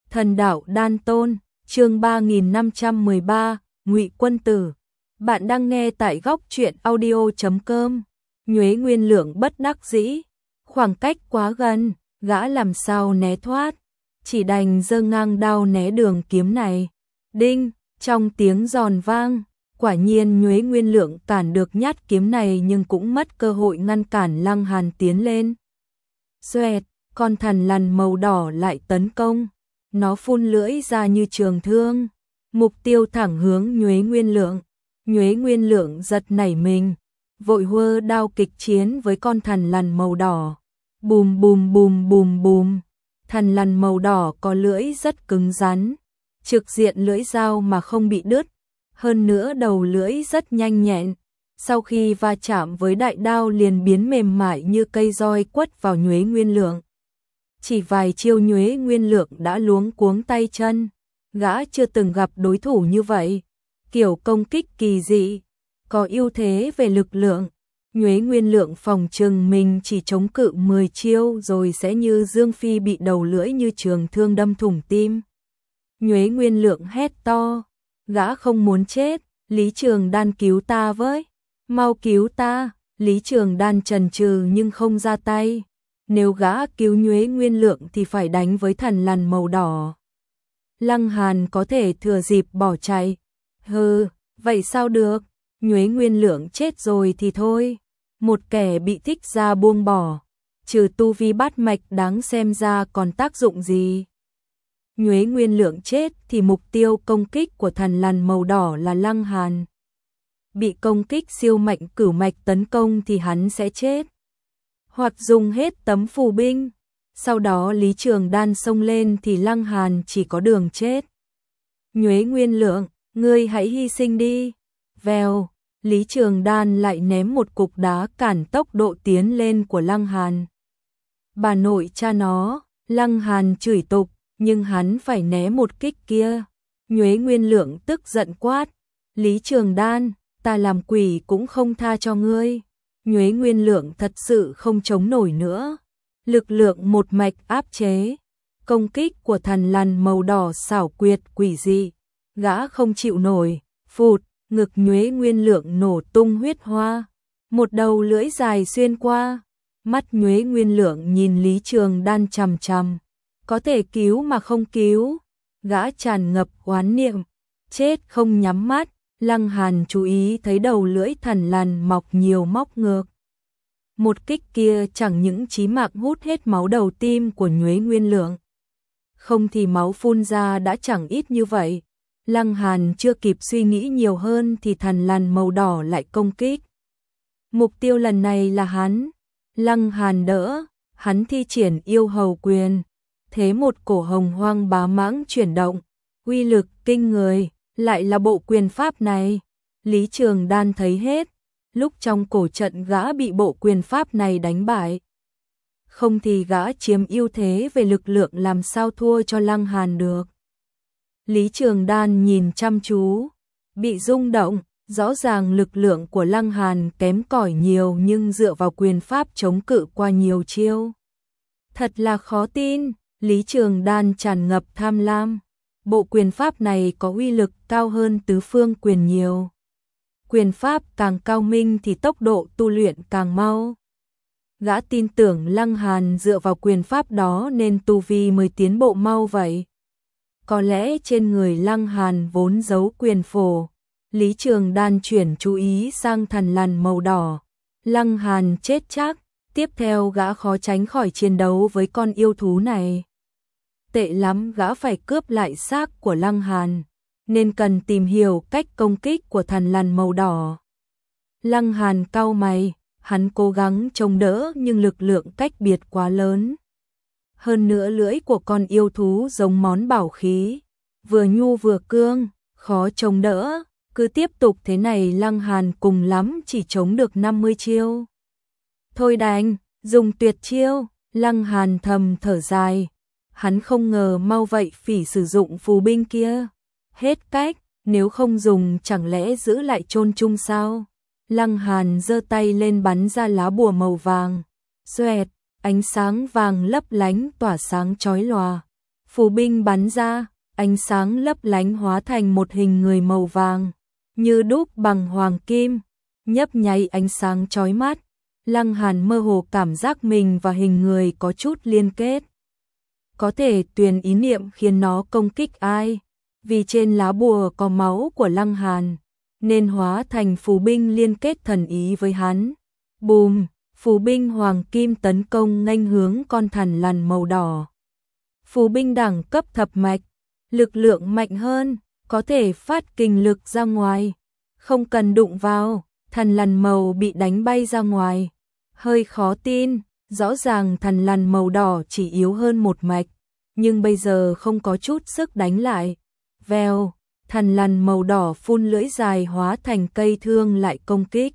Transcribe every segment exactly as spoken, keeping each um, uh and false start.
Thần đạo đan tôn, chương ba nghìn năm trăm mười ba, Ngụy Quân Tử. Bạn đang nghe tại góc truyện audio chấm com. Nhuế Nguyên Lượng bất đắc dĩ, khoảng cách quá gần, gã làm sao né thoát, chỉ đành giơ ngang đao né đường kiếm này. Đinh, trong tiếng giòn vang, quả nhiên Nhuế Nguyên Lượng cản được nhát kiếm này nhưng cũng mất cơ hội ngăn cản Lăng Hàn tiến lên. Xoẹt, con thần lằn màu đỏ lại tấn công. Nó phun lưỡi ra như trường thương, mục tiêu thẳng hướng Nhuế Nguyên Lượng. Nhuế Nguyên Lượng giật nảy mình, vội huơ đao kịch chiến với con thần lằn màu đỏ. Bùm bùm bùm bùm bùm, thần lằn màu đỏ có lưỡi rất cứng rắn, trực diện lưỡi dao mà không bị đứt, hơn nữa đầu lưỡi rất nhanh nhẹn. Sau khi va chạm với đại đao liền biến mềm mại như cây roi quất vào Nhuế Nguyên Lượng. Chỉ vài chiêu Nhuế Nguyên Lượng đã luống cuống tay chân, gã chưa từng gặp đối thủ như vậy, kiểu công kích kỳ dị, có ưu thế về lực lượng. Nhuế Nguyên Lượng phòng trừng mình chỉ chống cự mười chiêu rồi sẽ như Dương Phi bị đầu lưỡi như trường thương đâm thủng tim. Nhuế Nguyên Lượng hét to, gã không muốn chết, Lý Trường Đan cứu ta với, mau cứu ta. Lý Trường Đan chần chừ nhưng không ra tay. Nếu gã cứu Nhuế Nguyên Lượng thì phải đánh với thần lằn màu đỏ. Lăng Hàn có thể thừa dịp bỏ chạy. Hừ, vậy sao được, Nhuế Nguyên Lượng chết rồi thì thôi. Một kẻ bị thích ra buông bỏ, trừ tu vi bát mạch đáng xem ra còn tác dụng gì. Nhuế Nguyên Lượng chết thì mục tiêu công kích của thần lằn màu đỏ là Lăng Hàn. Bị công kích siêu mạnh cửu mạch tấn công thì hắn sẽ chết, hoặc dùng hết tấm phù binh. Sau đó Lý Trường Đan xông lên thì Lăng Hàn chỉ có đường chết. Nhuế Nguyên Lượng, ngươi hãy hy sinh đi. Vèo, Lý Trường Đan lại ném một cục đá cản tốc độ tiến lên của Lăng Hàn. Bà nội cha nó, Lăng Hàn chửi tục, nhưng hắn phải né một kích kia. Nhuế Nguyên Lượng tức giận quát, Lý Trường Đan, ta làm quỷ cũng không tha cho ngươi. Nhuế Nguyên Lượng thật sự không chống nổi nữa, lực lượng một mạch áp chế. Công kích của thần lằn màu đỏ xảo quyệt quỷ dị, gã không chịu nổi, phụt, ngực Nhuế Nguyên Lượng nổ tung huyết hoa, một đầu lưỡi dài xuyên qua. Mắt Nhuế Nguyên Lượng nhìn Lý Trường Đan chằm chằm, có thể cứu mà không cứu, gã tràn ngập oán niệm, chết không nhắm mắt. Lăng Hàn chú ý thấy đầu lưỡi thần lằn mọc nhiều móc ngược. Một kích kia chẳng những chí mạng hút hết máu đầu tim của Nhuế Nguyên Lượng, không thì máu phun ra đã chẳng ít như vậy. Lăng Hàn chưa kịp suy nghĩ nhiều hơn thì thần lằn màu đỏ lại công kích. Mục tiêu lần này là hắn. Lăng Hàn đỡ, hắn thi triển yêu hầu quyền, thế một cổ hồng hoang bá mãng chuyển động, uy lực kinh người. Lại là bộ quyền pháp này. Lý Trường Đan thấy hết, lúc trong cổ trận gã bị bộ quyền pháp này đánh bại. Không thì gã chiếm ưu thế về lực lượng làm sao thua cho Lăng Hàn được. Lý Trường Đan nhìn chăm chú, bị rung động, rõ ràng lực lượng của Lăng Hàn kém cỏi nhiều nhưng dựa vào quyền pháp chống cự qua nhiều chiêu. Thật là khó tin, Lý Trường Đan tràn ngập tham lam. Bộ quyền pháp này có uy lực cao hơn tứ phương quyền nhiều. Quyền pháp càng cao minh thì tốc độ tu luyện càng mau. Gã tin tưởng Lăng Hàn dựa vào quyền pháp đó nên tu vi mới tiến bộ mau vậy. Có lẽ trên người Lăng Hàn vốn giấu quyền phổ. Lý Trường Đan chuyển chú ý sang thần lằn màu đỏ. Lăng Hàn chết chắc, tiếp theo gã khó tránh khỏi chiến đấu với con yêu thú này. Tệ lắm, gã phải cướp lại xác của Lăng Hàn, nên cần tìm hiểu cách công kích của thần lằn màu đỏ. Lăng Hàn cau mày, hắn cố gắng chống đỡ nhưng lực lượng cách biệt quá lớn. Hơn nữa lưỡi của con yêu thú giống món bảo khí, vừa nhu vừa cương, khó chống đỡ. Cứ tiếp tục thế này Lăng Hàn cùng lắm chỉ chống được năm mươi chiêu. Thôi đành, dùng tuyệt chiêu. Lăng Hàn thầm thở dài. Hắn không ngờ mau vậy Phỉ sử dụng phù binh kia. Hết cách, nếu không dùng chẳng lẽ giữ lại chôn chung sao? Lăng Hàn giơ tay lên bắn ra lá bùa màu vàng. Xoẹt, ánh sáng vàng lấp lánh tỏa sáng chói lòa. phù binh bắn ra, ánh sáng lấp lánh hóa thành một hình người màu vàng, như đúc bằng hoàng kim, nhấp nháy ánh sáng chói mắt. Lăng Hàn mơ hồ cảm giác mình và hình người có chút liên kết. Có thể tùy ý niệm khiến nó công kích ai, vì trên lá bùa có máu của Lăng Hàn, nên hóa thành phù binh liên kết thần ý với hắn. Bùm, phù binh hoàng kim tấn công nghênh hướng con thằn lằn màu đỏ. Phù binh đẳng cấp thập mạch, lực lượng mạnh hơn, có thể phát kình lực ra ngoài, không cần đụng vào, thằn lằn màu bị đánh bay ra ngoài. Hơi khó tin, rõ ràng thằn lằn màu đỏ chỉ yếu hơn một mạch, nhưng bây giờ không có chút sức đánh lại. Vèo, thằn lằn màu đỏ phun lưỡi dài hóa thành cây thương lại công kích.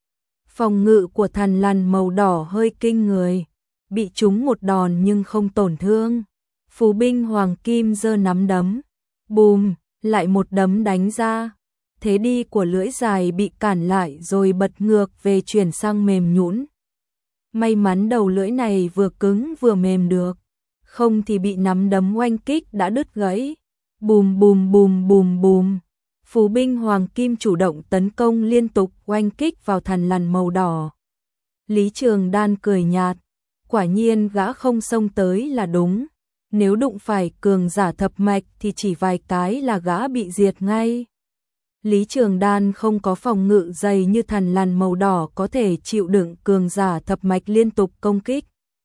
Phòng ngự của thằn lằn màu đỏ hơi kinh người, bị trúng một đòn nhưng không tổn thương. Phù binh hoàng kim giơ nắm đấm, bùm, lại một đấm đánh ra. Thế đi của lưỡi dài bị cản lại rồi bật ngược về chuyển sang mềm nhũn. May mắn đầu lưỡi này vừa cứng vừa mềm được, không thì bị nắm đấm oanh kích đã đứt gãy. Bùm bùm bùm bùm bùm. Phù binh hoàng kim chủ động tấn công liên tục oanh kích vào thằn lằn màu đỏ. Lý Trường Đan cười nhạt, quả nhiên gã không xông tới là đúng. Nếu đụng phải cường giả thập mạch thì chỉ vài cái là gã bị diệt ngay. Lý Trường Đan không có phòng ngự dày như thằn lằn màu đỏ có thể chịu đựng cường giả thập mạch liên tục công kích.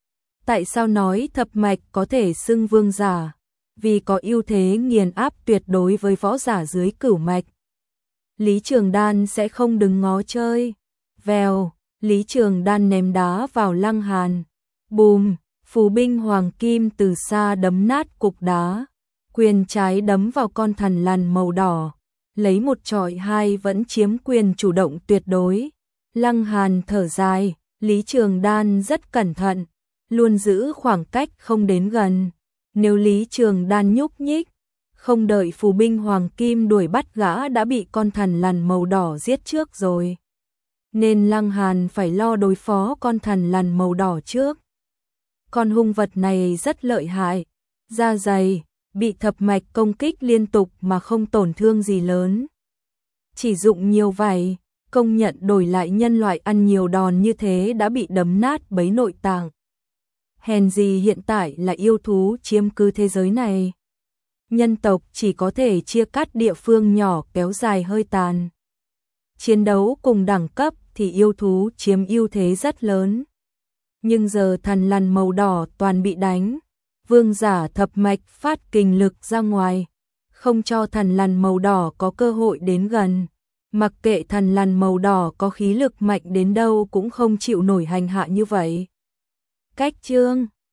Tại sao nói thập mạch có thể xưng vương giả? Vì có ưu thế nghiền áp tuyệt đối với võ giả dưới cửu mạch. Lý Trường Đan sẽ không đứng ngó chơi. Vèo, Lý Trường Đan ném đá vào Lăng Hàn. Bùm, phù binh hoàng kim từ xa đấm nát cục đá. Quyền trái đấm vào con thằn lằn màu đỏ. Lấy một chọi hai vẫn chiếm quyền chủ động tuyệt đối. Lăng Hàn thở dài, Lý Trường Đan rất cẩn thận, luôn giữ khoảng cách không đến gần. Nếu Lý Trường Đan nhúc nhích, không đợi phù binh hoàng kim đuổi bắt gã đã bị con thằn lằn màu đỏ giết trước rồi. Nên Lăng Hàn phải lo đối phó con thằn lằn màu đỏ trước. Con hung vật này rất lợi hại, da dày, bị thập mạch công kích liên tục mà không tổn thương gì lớn. Chỉ dụng nhiều vảy, công nhận đổi lại nhân loại ăn nhiều đòn như thế đã bị đấm nát bấy nội tạng. Hèn gì hiện tại là yêu thú chiếm cứ thế giới này. Nhân tộc chỉ có thể chia cắt địa phương nhỏ kéo dài hơi tàn. Chiến đấu cùng đẳng cấp thì yêu thú chiếm ưu thế rất lớn. Nhưng giờ thằn lằn màu đỏ toàn bị đánh. Vương giả thập mạch phát kình lực ra ngoài, không cho thằn lằn màu đỏ có cơ hội đến gần. Mặc kệ thằn lằn màu đỏ có khí lực mạnh đến đâu cũng không chịu nổi hành hạ như vậy. Cách chương